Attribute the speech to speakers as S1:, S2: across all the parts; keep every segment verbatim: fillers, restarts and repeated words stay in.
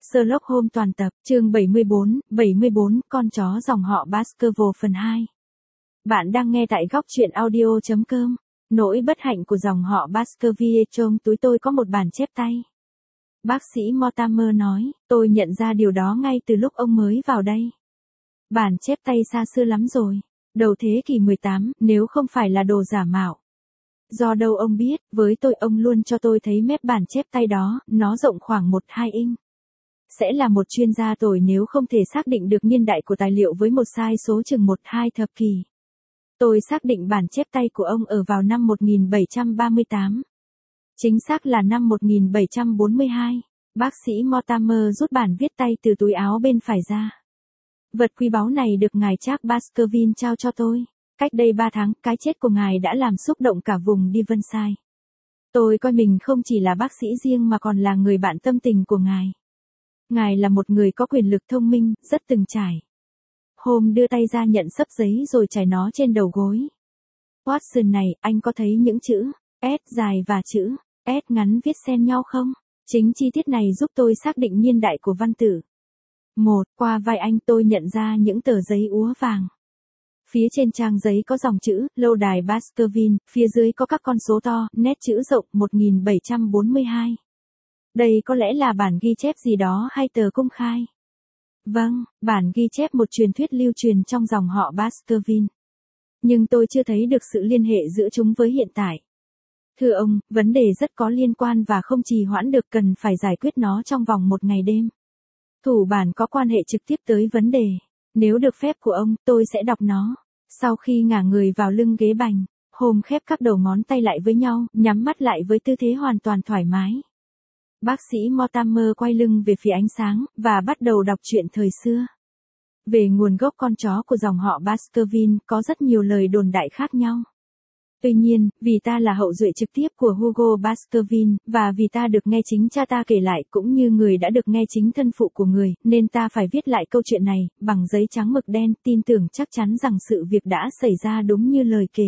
S1: Sherlock Holmes toàn tập, chương bảy mươi bốn, bảy mươi bốn, con chó dòng họ Baskerville phần hai. Bạn đang nghe tại góc truyện audio chấm com. Nỗi bất hạnh của dòng họ Baskerville. Trong túi tôi có một bản chép tay. Bác sĩ Mortimer nói, tôi nhận ra điều đó ngay từ lúc ông mới vào đây. Bản chép tay xa xưa lắm rồi, đầu thế kỷ mười tám, nếu không phải là đồ giả mạo. Do đâu ông biết, với tôi ông luôn cho tôi thấy mép bản chép tay đó, nó rộng khoảng một hai inch. Sẽ là một chuyên gia tồi nếu không thể xác định được niên đại của tài liệu với một sai số chừng một hai thập kỷ. Tôi xác định bản chép tay của ông ở vào năm một nghìn bảy trăm ba mươi tám. Chính xác là năm một nghìn bảy trăm bốn mươi hai. Bác sĩ Mortimer rút bản viết tay từ túi áo bên phải ra. Vật quý báu này được ngài Charles Baskerville trao cho tôi. Cách đây ba tháng, cái chết của ngài đã làm xúc động cả vùng Devonshire. Tôi coi mình không chỉ là bác sĩ riêng mà còn là người bạn tâm tình của ngài. Ngài là một người có quyền lực thông minh, rất từng trải. Holmes đưa tay ra nhận xấp giấy rồi trải nó trên đầu gối. Watson này, anh có thấy những chữ S dài và chữ S ngắn viết xen nhau không? Chính chi tiết này giúp tôi xác định niên đại của văn tự. Một, qua vai anh tôi nhận ra những tờ giấy úa vàng. Phía trên trang giấy có dòng chữ, lâu đài Baskerville, phía dưới có các con số to, nét chữ rộng một nghìn bảy trăm bốn mươi hai. Đây có lẽ là bản ghi chép gì đó hay tờ công khai? Vâng, bản ghi chép một truyền thuyết lưu truyền trong dòng họ Baskerville. Nhưng tôi chưa thấy được sự liên hệ giữa chúng với hiện tại. Thưa ông, vấn đề rất có liên quan và không trì hoãn được, cần phải giải quyết nó trong vòng một ngày đêm. Thủ bản có quan hệ trực tiếp tới vấn đề. Nếu được phép của ông, tôi sẽ đọc nó. Sau khi ngả người vào lưng ghế bành, Holmes khép các đầu ngón tay lại với nhau, nhắm mắt lại với tư thế hoàn toàn thoải mái. Bác sĩ Mortimer quay lưng về phía ánh sáng, và bắt đầu đọc chuyện thời xưa. Về nguồn gốc con chó của dòng họ Baskerville, có rất nhiều lời đồn đại khác nhau. Tuy nhiên, vì ta là hậu duệ trực tiếp của Hugo Baskerville, và vì ta được nghe chính cha ta kể lại cũng như người đã được nghe chính thân phụ của người, nên ta phải viết lại câu chuyện này, bằng giấy trắng mực đen, tin tưởng chắc chắn rằng sự việc đã xảy ra đúng như lời kể.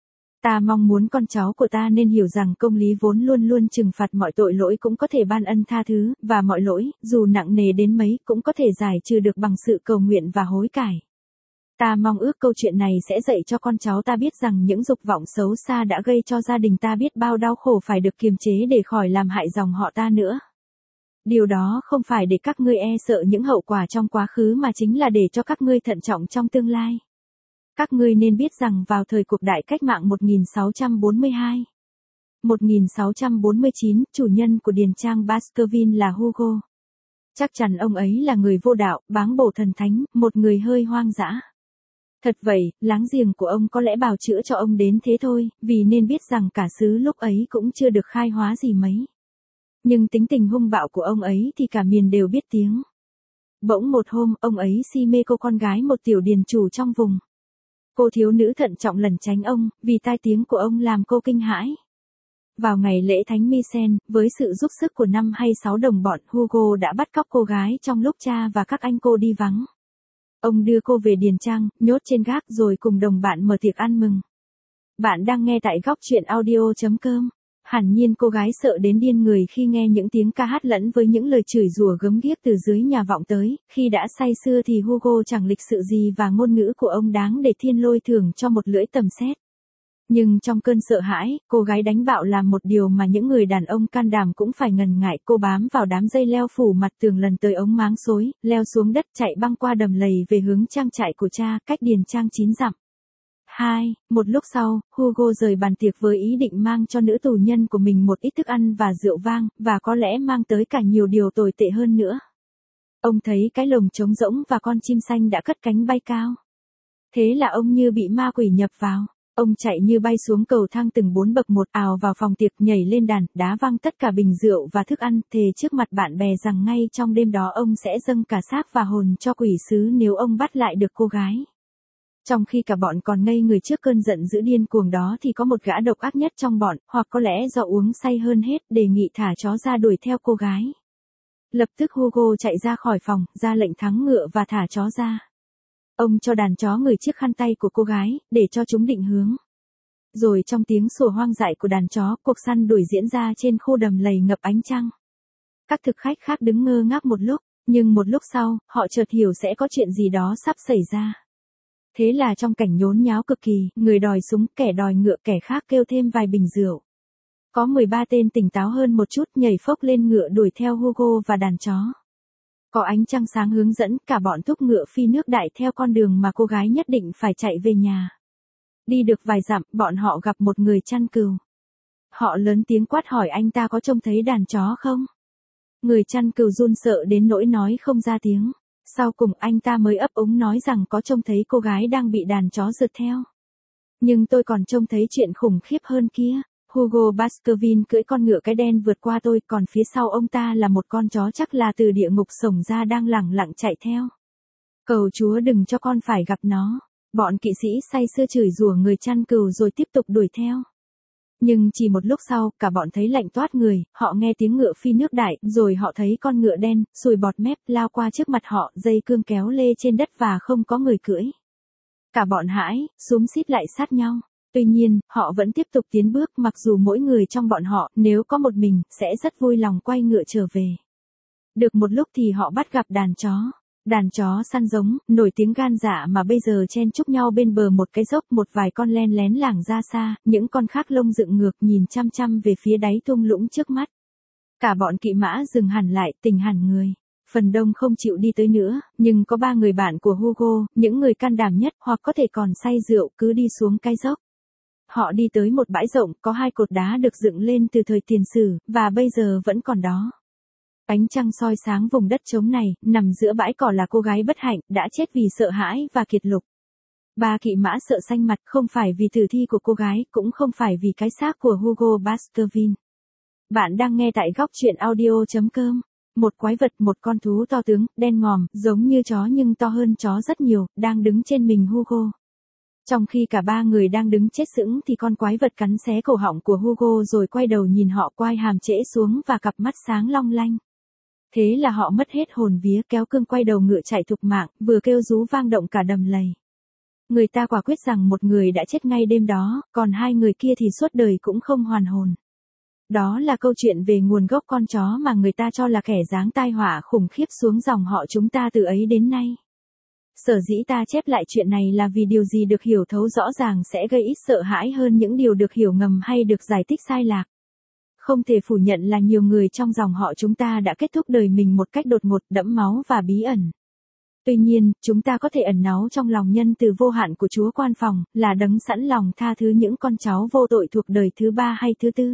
S1: Ta mong muốn con cháu của ta nên hiểu rằng công lý vốn luôn luôn trừng phạt mọi tội lỗi cũng có thể ban ân tha thứ, và mọi lỗi, dù nặng nề đến mấy, cũng có thể giải trừ được bằng sự cầu nguyện và hối cải. Ta mong ước câu chuyện này sẽ dạy cho con cháu ta biết rằng những dục vọng xấu xa đã gây cho gia đình ta biết bao đau khổ phải được kiềm chế để khỏi làm hại dòng họ ta nữa. Điều đó không phải để các ngươi e sợ những hậu quả trong quá khứ mà chính là để cho các ngươi thận trọng trong tương lai. Các ngươi nên biết rằng vào thời cuộc đại cách mạng một nghìn sáu trăm bốn mươi hai, một nghìn sáu trăm bốn mươi chín, chủ nhân của điền trang Baskerville là Hugo. Chắc chắn ông ấy là người vô đạo, báng bổ thần thánh, một người hơi hoang dã. Thật vậy, láng giềng của ông có lẽ bào chữa cho ông đến thế thôi, vì nên biết rằng cả xứ lúc ấy cũng chưa được khai hóa gì mấy. Nhưng tính tình hung bạo của ông ấy thì cả miền đều biết tiếng. Bỗng một hôm, ông ấy si mê cô con gái một tiểu điền chủ trong vùng. Cô thiếu nữ thận trọng lẩn tránh ông, vì tai tiếng của ông làm cô kinh hãi. Vào ngày lễ Thánh Misen, với sự giúp sức của năm hay sáu đồng bọn, Hugo đã bắt cóc cô gái trong lúc cha và các anh cô đi vắng. Ông đưa cô về điền trang, nhốt trên gác rồi cùng đồng bạn mở tiệc ăn mừng. Bạn đang nghe tại góc truyện audio chấm com. Hẳn nhiên cô gái sợ đến điên người khi nghe những tiếng ca hát lẫn với những lời chửi rủa gớm ghiếc từ dưới nhà vọng tới. Khi đã say sưa thì Hugo chẳng lịch sự gì và ngôn ngữ của ông đáng để thiên lôi thưởng cho một lưỡi tầm sét. Nhưng trong cơn sợ hãi, cô gái đánh bạo làm một điều mà những người đàn ông can đảm cũng phải ngần ngại. Cô bám vào đám dây leo phủ mặt tường lần tới ống máng xối, leo xuống đất chạy băng qua đầm lầy về hướng trang trại của cha, cách điền trang chín dặm. hai. Một lúc sau, Hugo rời bàn tiệc với ý định mang cho nữ tù nhân của mình một ít thức ăn và rượu vang, và có lẽ mang tới cả nhiều điều tồi tệ hơn nữa. Ông thấy cái lồng trống rỗng và con chim xanh đã cất cánh bay cao. Thế là ông như bị ma quỷ nhập vào. Ông chạy như bay xuống cầu thang từng bốn bậc một, ào vào phòng tiệc, nhảy lên đàn, đá văng tất cả bình rượu và thức ăn, thề trước mặt bạn bè rằng ngay trong đêm đó ông sẽ dâng cả xác và hồn cho quỷ sứ nếu ông bắt lại được cô gái. Trong khi cả bọn còn ngây người trước cơn giận dữ điên cuồng đó thì có một gã độc ác nhất trong bọn, hoặc có lẽ do uống say hơn hết, đề nghị thả chó ra đuổi theo cô gái. Lập tức Hugo chạy ra khỏi phòng, ra lệnh thắng ngựa và thả chó ra. Ông cho đàn chó ngửi chiếc khăn tay của cô gái, để cho chúng định hướng. Rồi trong tiếng sủa hoang dại của đàn chó, cuộc săn đuổi diễn ra trên khu đầm lầy ngập ánh trăng. Các thực khách khác đứng ngơ ngác một lúc, nhưng một lúc sau, họ chợt hiểu sẽ có chuyện gì đó sắp xảy ra. Thế là trong cảnh nhốn nháo cực kỳ, người đòi súng, kẻ đòi ngựa, kẻ khác kêu thêm vài bình rượu. Có mười ba tên tỉnh táo hơn một chút nhảy phốc lên ngựa đuổi theo Hugo và đàn chó. Có ánh trăng sáng hướng dẫn, cả bọn thúc ngựa phi nước đại theo con đường mà cô gái nhất định phải chạy về nhà. Đi được vài dặm, bọn họ gặp một người chăn cừu. Họ lớn tiếng quát hỏi anh ta có trông thấy đàn chó không? Người chăn cừu run sợ đến nỗi nói không ra tiếng. Sau cùng anh ta mới ấp úng nói rằng có trông thấy cô gái đang bị đàn chó rượt theo. Nhưng tôi còn trông thấy chuyện khủng khiếp hơn kia. Hugo Baskerville cưỡi con ngựa cái đen vượt qua tôi, còn phía sau ông ta là một con chó chắc là từ địa ngục xổng ra đang lẳng lặng chạy theo. Cầu Chúa đừng cho con phải gặp nó. Bọn kỵ sĩ say sưa chửi rủa người chăn cừu rồi tiếp tục đuổi theo. Nhưng chỉ một lúc sau, cả bọn thấy lạnh toát người, họ nghe tiếng ngựa phi nước đại, rồi họ thấy con ngựa đen, sùi bọt mép, lao qua trước mặt họ, dây cương kéo lê trên đất và không có người cưỡi. Cả bọn hãi, xúm xít lại sát nhau. Tuy nhiên, họ vẫn tiếp tục tiến bước, mặc dù mỗi người trong bọn họ, nếu có một mình, sẽ rất vui lòng quay ngựa trở về. Được một lúc thì họ bắt gặp đàn chó. Đàn chó săn giống, nổi tiếng gan dạ mà bây giờ chen chúc nhau bên bờ một cái dốc, một vài con len lén lảng ra xa, những con khác lông dựng ngược nhìn chăm chăm về phía đáy thung lũng trước mắt. Cả bọn kỵ mã dừng hẳn lại, tỉnh hẳn người. Phần đông không chịu đi tới nữa, nhưng có ba người bạn của Hugo, những người can đảm nhất hoặc có thể còn say rượu cứ đi xuống cái dốc. Họ đi tới một bãi rộng, có hai cột đá được dựng lên từ thời tiền sử, và bây giờ vẫn còn đó. Ánh trăng soi sáng vùng đất trống này, nằm giữa bãi cỏ là cô gái bất hạnh, đã chết vì sợ hãi và kiệt lục. Ba kỵ mã sợ xanh mặt, không phải vì tử thi của cô gái, cũng không phải vì cái xác của Hugo Baskerville. Bạn đang nghe tại góc truyện audio chấm com. Một quái vật, một con thú to tướng, đen ngòm, giống như chó nhưng to hơn chó rất nhiều, đang đứng trên mình Hugo. Trong khi cả ba người đang đứng chết sững thì con quái vật cắn xé cổ họng của Hugo rồi quay đầu nhìn họ, quai hàm trễ xuống và cặp mắt sáng long lanh. Thế là họ mất hết hồn vía, kéo cương quay đầu ngựa chạy thục mạng, vừa kêu rú vang động cả đầm lầy. Người ta quả quyết rằng một người đã chết ngay đêm đó, còn hai người kia thì suốt đời cũng không hoàn hồn. Đó là câu chuyện về nguồn gốc con chó mà người ta cho là kẻ giáng tai họa khủng khiếp xuống dòng họ chúng ta từ ấy đến nay. Sở dĩ ta chép lại chuyện này là vì điều gì được hiểu thấu rõ ràng sẽ gây ít sợ hãi hơn những điều được hiểu ngầm hay được giải thích sai lạc. Không thể phủ nhận là nhiều người trong dòng họ chúng ta đã kết thúc đời mình một cách đột ngột, đẫm máu và bí ẩn. Tuy nhiên, chúng ta có thể ẩn náu trong lòng nhân từ vô hạn của Chúa Quan Phòng, là đấng sẵn lòng tha thứ những con cháu vô tội thuộc đời thứ ba hay thứ tư.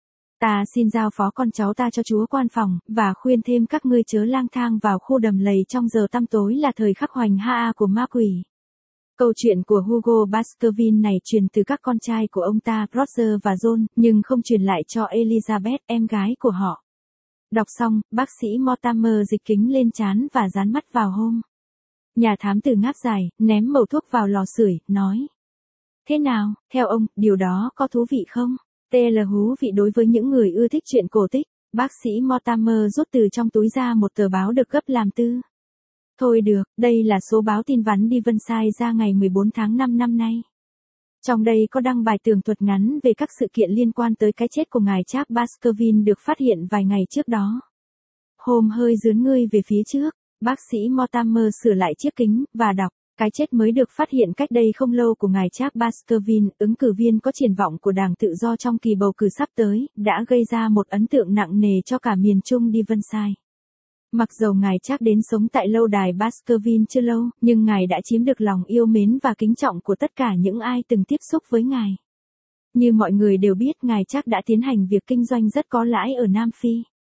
S1: Ta xin giao phó con cháu ta cho Chúa Quan Phòng, và khuyên thêm các ngươi chớ lang thang vào khu đầm lầy trong giờ tăm tối là thời khắc hoành ha của ma quỷ. Câu chuyện của Hugo Baskerville này truyền từ các con trai của ông ta, Roger và John, nhưng không truyền lại cho Elizabeth, em gái của họ. Đọc xong, bác sĩ Mortimer dịch kính lên trán và dán mắt vào Holmes. Nhà thám tử ngáp dài, ném mẩu thuốc vào lò sưởi, nói. Thế nào, theo ông, điều đó có thú vị không? Tê là hú vị đối với những người ưa thích chuyện cổ tích. Bác sĩ Mortimer rút từ trong túi ra một tờ báo được gấp làm tư. Thôi được, đây là số báo tin vắn Devonshire ra ngày mười bốn tháng năm năm nay. Trong đây có đăng bài tường thuật ngắn về các sự kiện liên quan tới cái chết của ngài Charles Baskerville được phát hiện vài ngày trước đó. Holmes hơi dướn ngươi về phía trước, bác sĩ Mortimer sửa lại chiếc kính, và đọc. Cái chết mới được phát hiện cách đây không lâu của ngài Charles Baskerville, ứng cử viên có triển vọng của Đảng Tự do trong kỳ bầu cử sắp tới, đã gây ra một ấn tượng nặng nề cho cả miền Trung Devonshire. Mặc dầu ngài Charles đến sống tại lâu đài Baskerville chưa lâu, nhưng ngài đã chiếm được lòng yêu mến và kính trọng của tất cả những ai từng tiếp xúc với ngài. Như mọi người đều biết, ngài Charles đã tiến hành việc kinh doanh rất có lãi ở Nam Phi.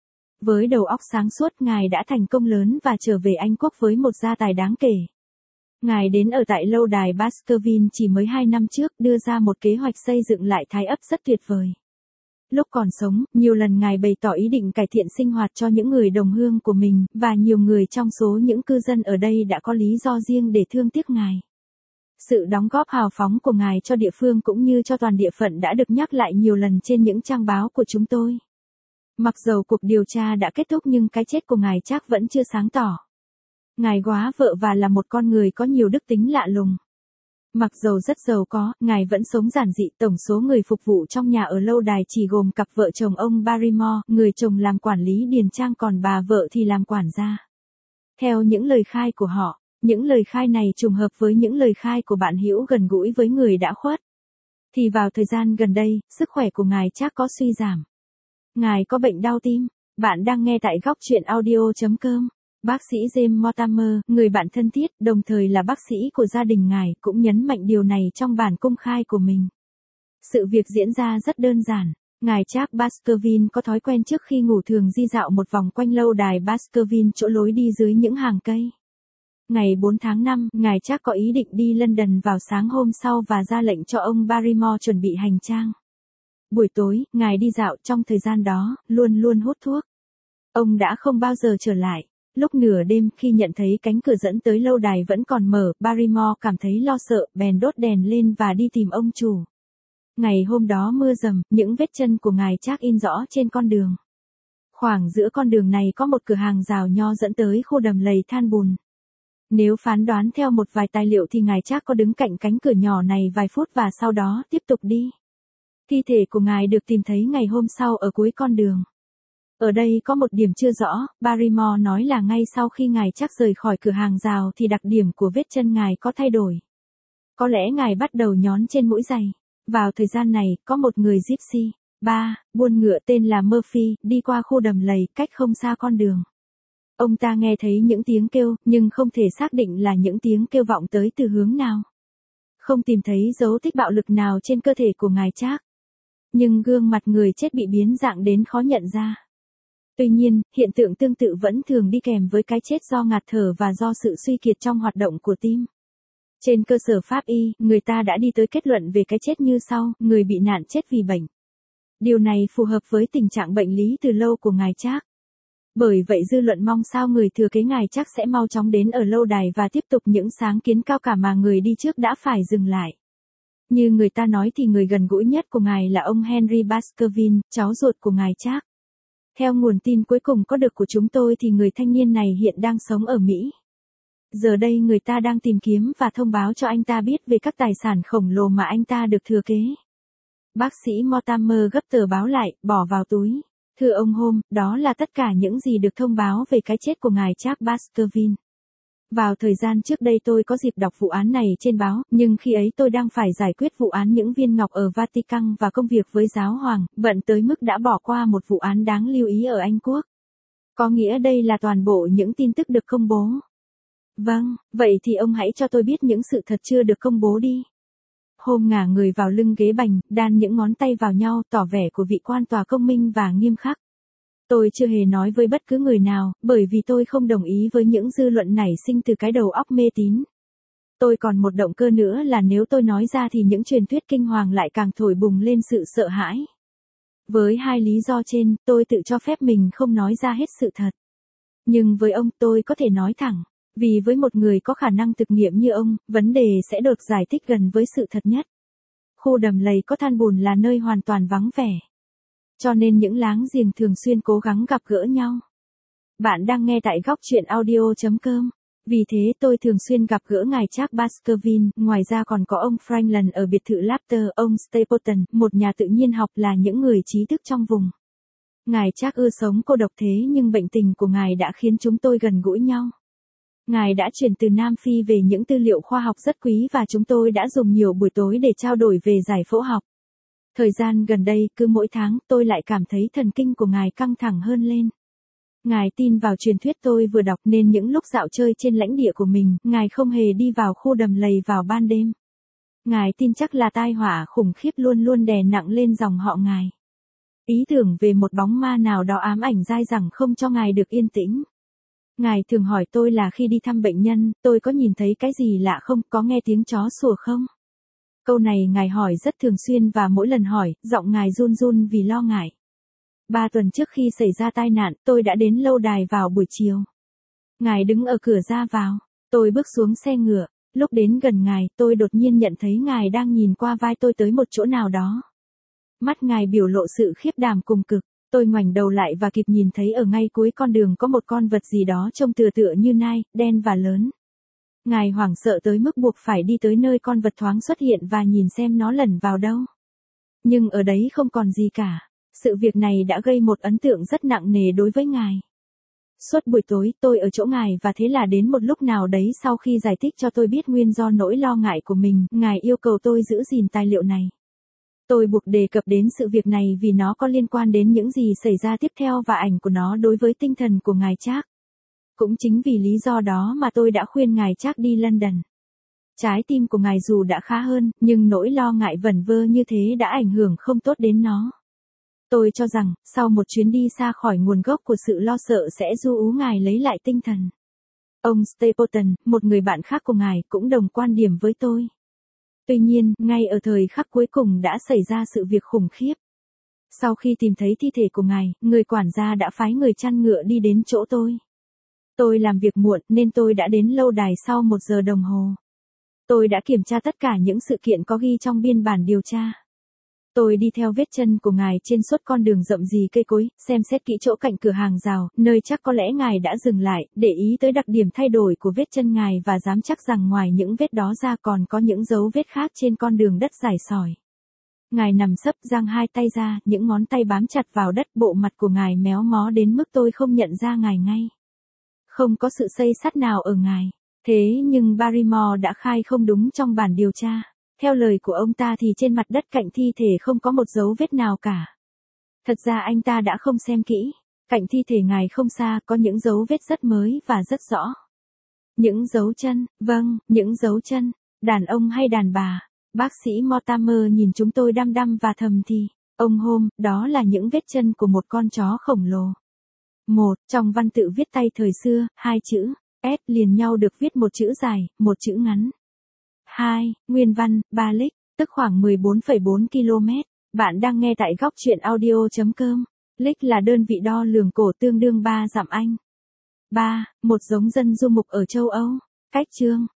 S1: Với đầu óc sáng suốt, ngài đã thành công lớn và trở về Anh Quốc với một gia tài đáng kể. Ngài đến ở tại lâu đài Baskerville chỉ mới hai năm trước, đưa ra một kế hoạch xây dựng lại thái ấp rất tuyệt vời. Lúc còn sống, nhiều lần ngài bày tỏ ý định cải thiện sinh hoạt cho những người đồng hương của mình, và nhiều người trong số những cư dân ở đây đã có lý do riêng để thương tiếc ngài. Sự đóng góp hào phóng của ngài cho địa phương cũng như cho toàn địa phận đã được nhắc lại nhiều lần trên những trang báo của chúng tôi. Mặc dầu cuộc điều tra đã kết thúc nhưng cái chết của ngài chắc vẫn chưa sáng tỏ. Ngài góa vợ và là một con người có nhiều đức tính lạ lùng. Mặc dầu rất giàu có, ngài vẫn sống giản dị. Tổng số người phục vụ trong nhà ở lâu đài chỉ gồm cặp vợ chồng ông Barrymore, người chồng làm quản lý điền trang còn bà vợ thì làm quản gia. Theo những lời khai của họ, những lời khai này trùng hợp với những lời khai của bạn hữu gần gũi với người đã khuất. Thì vào thời gian gần đây, sức khỏe của ngài chắc có suy giảm. Ngài có bệnh đau tim. Bạn đang nghe tại góc truyện audio chấm com. Bác sĩ James Mortimer, người bạn thân thiết, đồng thời là bác sĩ của gia đình ngài, cũng nhấn mạnh điều này trong bản công khai của mình. Sự việc diễn ra rất đơn giản. Ngài Charles Baskerville có thói quen trước khi ngủ thường di dạo một vòng quanh lâu đài Baskerville chỗ lối đi dưới những hàng cây. Ngày bốn tháng năm, ngài Charles có ý định đi London vào sáng hôm sau và ra lệnh cho ông Barrymore chuẩn bị hành trang. Buổi tối, ngài đi dạo trong thời gian đó, luôn luôn hút thuốc. Ông đã không bao giờ trở lại. Lúc nửa đêm khi nhận thấy cánh cửa dẫn tới lâu đài vẫn còn mở, Barrymore cảm thấy lo sợ, bèn đốt đèn lên và đi tìm ông chủ. Ngày hôm đó mưa dầm, những vết chân của ngài Charles in rõ trên con đường. Khoảng giữa con đường này có một cửa hàng rào nho dẫn tới khu đầm lầy than bùn. Nếu phán đoán theo một vài tài liệu thì ngài Charles có đứng cạnh cánh cửa nhỏ này vài phút và sau đó tiếp tục đi. Thi thể của ngài được tìm thấy ngày hôm sau ở cuối con đường. Ở đây có một điểm chưa rõ, Barrymore nói là ngay sau khi ngài Charles rời khỏi cửa hàng rào thì đặc điểm của vết chân ngài có thay đổi. Có lẽ ngài bắt đầu nhón trên mũi giày. Vào thời gian này, có một người gypsy, ba, buôn ngựa tên là Murphy, đi qua khu đầm lầy cách không xa con đường. Ông ta nghe thấy những tiếng kêu, nhưng không thể xác định là những tiếng kêu vọng tới từ hướng nào. Không tìm thấy dấu tích bạo lực nào trên cơ thể của ngài Charles. Nhưng gương mặt người chết bị biến dạng đến khó nhận ra. Tuy nhiên, hiện tượng tương tự vẫn thường đi kèm với cái chết do ngạt thở và do sự suy kiệt trong hoạt động của tim. Trên cơ sở pháp y, người ta đã đi tới kết luận về cái chết như sau, người bị nạn chết vì bệnh. Điều này phù hợp với tình trạng bệnh lý từ lâu của ngài Charles. Bởi vậy dư luận mong sao người thừa kế ngài Charles sẽ mau chóng đến ở lâu đài và tiếp tục những sáng kiến cao cả mà người đi trước đã phải dừng lại. Như người ta nói thì người gần gũi nhất của ngài là ông Henry Baskerville, cháu ruột của ngài Charles. Theo nguồn tin cuối cùng có được của chúng tôi thì người thanh niên này hiện đang sống ở Mỹ. Giờ đây người ta đang tìm kiếm và thông báo cho anh ta biết về các tài sản khổng lồ mà anh ta được thừa kế. Bác sĩ Mortimer gấp tờ báo lại, bỏ vào túi. Thưa ông Holmes, đó là tất cả những gì được thông báo về cái chết của ngài Charles Baskerville. Vào thời gian trước đây tôi có dịp đọc vụ án này trên báo, nhưng khi ấy tôi đang phải giải quyết vụ án những viên ngọc ở Vatican và công việc với giáo hoàng, bận tới mức đã bỏ qua một vụ án đáng lưu ý ở Anh Quốc. Có nghĩa đây là toàn bộ những tin tức được công bố. Vâng, vậy thì ông hãy cho tôi biết những sự thật chưa được công bố đi. Holmes ngả người vào lưng ghế bành, đan những ngón tay vào nhau, tỏ vẻ của vị quan tòa công minh và nghiêm khắc. Tôi chưa hề nói với bất cứ người nào, bởi vì tôi không đồng ý với những dư luận nảy sinh từ cái đầu óc mê tín. Tôi còn một động cơ nữa là nếu tôi nói ra thì những truyền thuyết kinh hoàng lại càng thổi bùng lên sự sợ hãi. Với hai lý do trên, tôi tự cho phép mình không nói ra hết sự thật. Nhưng với ông tôi có thể nói thẳng, vì với một người có khả năng thực nghiệm như ông, vấn đề sẽ được giải thích gần với sự thật nhất. Khu đầm lầy có than bùn là nơi hoàn toàn vắng vẻ. Cho nên những láng giềng thường xuyên cố gắng gặp gỡ nhau. Bạn đang nghe tại góc truyện audio chấm com. Vì thế tôi thường xuyên gặp gỡ ngài Charles Baskerville, ngoài ra còn có ông Franklin ở biệt thự Lapter, ông Stapleton, một nhà tự nhiên học là những người trí thức trong vùng. Ngài Charles ưa sống cô độc thế nhưng bệnh tình của ngài đã khiến chúng tôi gần gũi nhau. Ngài đã chuyển từ Nam Phi về những tư liệu khoa học rất quý và chúng tôi đã dùng nhiều buổi tối để trao đổi về giải phẫu học. Thời gian gần đây, cứ mỗi tháng, tôi lại cảm thấy thần kinh của ngài căng thẳng hơn lên. Ngài tin vào truyền thuyết tôi vừa đọc nên những lúc dạo chơi trên lãnh địa của mình, ngài không hề đi vào khu đầm lầy vào ban đêm. Ngài tin chắc là tai họa khủng khiếp luôn luôn đè nặng lên dòng họ ngài. Ý tưởng về một bóng ma nào đó ám ảnh dai dẳng không cho ngài được yên tĩnh. Ngài thường hỏi tôi là khi đi thăm bệnh nhân, tôi có nhìn thấy cái gì lạ không, có nghe tiếng chó sủa không? Câu này ngài hỏi rất thường xuyên và mỗi lần hỏi, giọng ngài run run vì lo ngại. Ba tuần trước khi xảy ra tai nạn, tôi đã đến lâu đài vào buổi chiều. Ngài đứng ở cửa ra vào. Tôi bước xuống xe ngựa. Lúc đến gần ngài, tôi đột nhiên nhận thấy ngài đang nhìn qua vai tôi tới một chỗ nào đó. Mắt ngài biểu lộ sự khiếp đảm cùng cực. Tôi ngoảnh đầu lại và kịp nhìn thấy ở ngay cuối con đường có một con vật gì đó trông tựa tựa như nai, đen và lớn. Ngài hoảng sợ tới mức buộc phải đi tới nơi con vật thoáng xuất hiện và nhìn xem nó lẩn vào đâu. Nhưng ở đấy không còn gì cả. Sự việc này đã gây một ấn tượng rất nặng nề đối với ngài. Suốt buổi tối tôi ở chỗ ngài và thế là đến một lúc nào đấy sau khi giải thích cho tôi biết nguyên do nỗi lo ngại của mình, ngài yêu cầu tôi giữ gìn tài liệu này. Tôi buộc đề cập đến sự việc này vì nó có liên quan đến những gì xảy ra tiếp theo và ảnh của nó đối với tinh thần của ngài Charles. Cũng chính vì lý do đó mà tôi đã khuyên ngài Charles đi London. Trái tim của ngài dù đã khá hơn, nhưng nỗi lo ngại vẩn vơ như thế đã ảnh hưởng không tốt đến nó. Tôi cho rằng, sau một chuyến đi xa khỏi nguồn gốc của sự lo sợ sẽ du ú ngài lấy lại tinh thần. Ông Stapleton, một người bạn khác của ngài, cũng đồng quan điểm với tôi. Tuy nhiên, ngay ở thời khắc cuối cùng đã xảy ra sự việc khủng khiếp. Sau khi tìm thấy thi thể của ngài, người quản gia đã phái người chăn ngựa đi đến chỗ tôi. Tôi làm việc muộn nên tôi đã đến lâu đài sau một giờ đồng hồ. Tôi đã kiểm tra tất cả những sự kiện có ghi trong biên bản điều tra. Tôi đi theo vết chân của ngài trên suốt con đường rậm rì cây cối, xem xét kỹ chỗ cạnh cửa hàng rào, nơi chắc có lẽ ngài đã dừng lại, để ý tới đặc điểm thay đổi của vết chân ngài và dám chắc rằng ngoài những vết đó ra còn có những dấu vết khác trên con đường đất dài sỏi. Ngài nằm sấp giang hai tay ra, những ngón tay bám chặt vào đất, bộ mặt của ngài méo mó đến mức tôi không nhận ra ngài ngay. Không có sự xây xát nào ở ngài. Thế nhưng Barrymore đã khai không đúng trong bản điều tra. Theo lời của ông ta thì trên mặt đất cạnh thi thể không có một dấu vết nào cả. Thật ra anh ta đã không xem kỹ. Cạnh thi thể ngài không xa có những dấu vết rất mới và rất rõ. Những dấu chân, vâng, những dấu chân. Đàn ông hay đàn bà? Bác sĩ Mortimer nhìn chúng tôi đăm đăm và thầm thì. Ông Holmes, đó là những vết chân của một con chó khổng lồ. Một, trong văn tự viết tay thời xưa, hai chữ S liền nhau được viết một chữ dài, một chữ ngắn. Hai, nguyên văn, ba lick, tức khoảng mười bốn phẩy bốn ki lô mét. Bạn đang nghe tại góc truyện audio chấm com. Lick là đơn vị đo lường cổ tương đương ba dặm Anh. ba. Một giống dân du mục ở châu Âu. Cách chương.